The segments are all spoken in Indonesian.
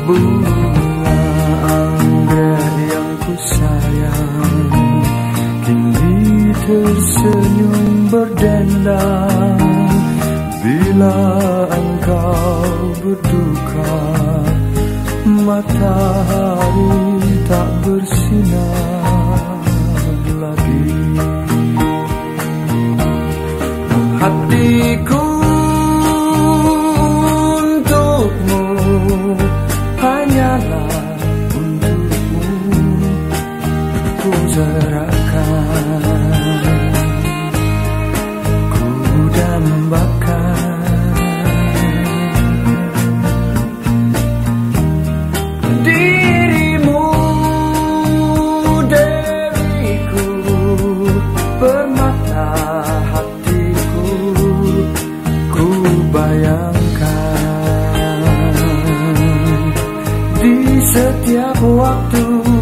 Bunga anggrek yang ku sayang kini tersenyum berdendang. Bila engkau berduka, matahari tak bersinar lagi. Hatiku untukmu, hanyalah untukmu ku serahkan, ku dambakan. Dirimu diriku, permata hatiku, ku bayangkan di setiap waktu.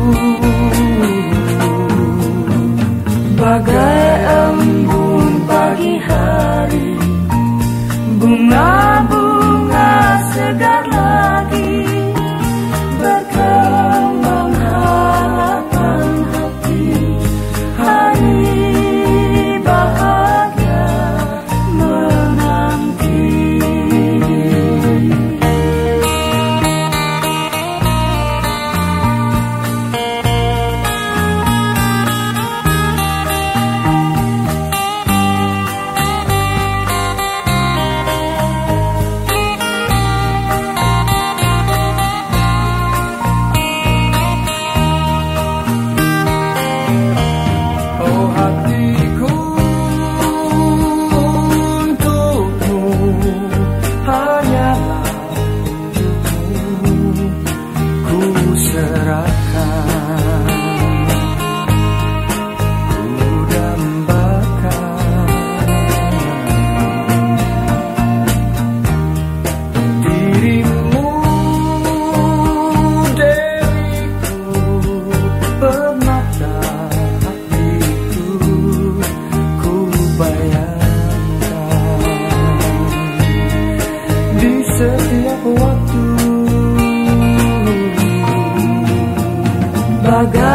Bagai embun pagi hari, bunga-bunga segar lagi, berkembang harapan hati, hari bahagia menanti. Setiap waktu, bagai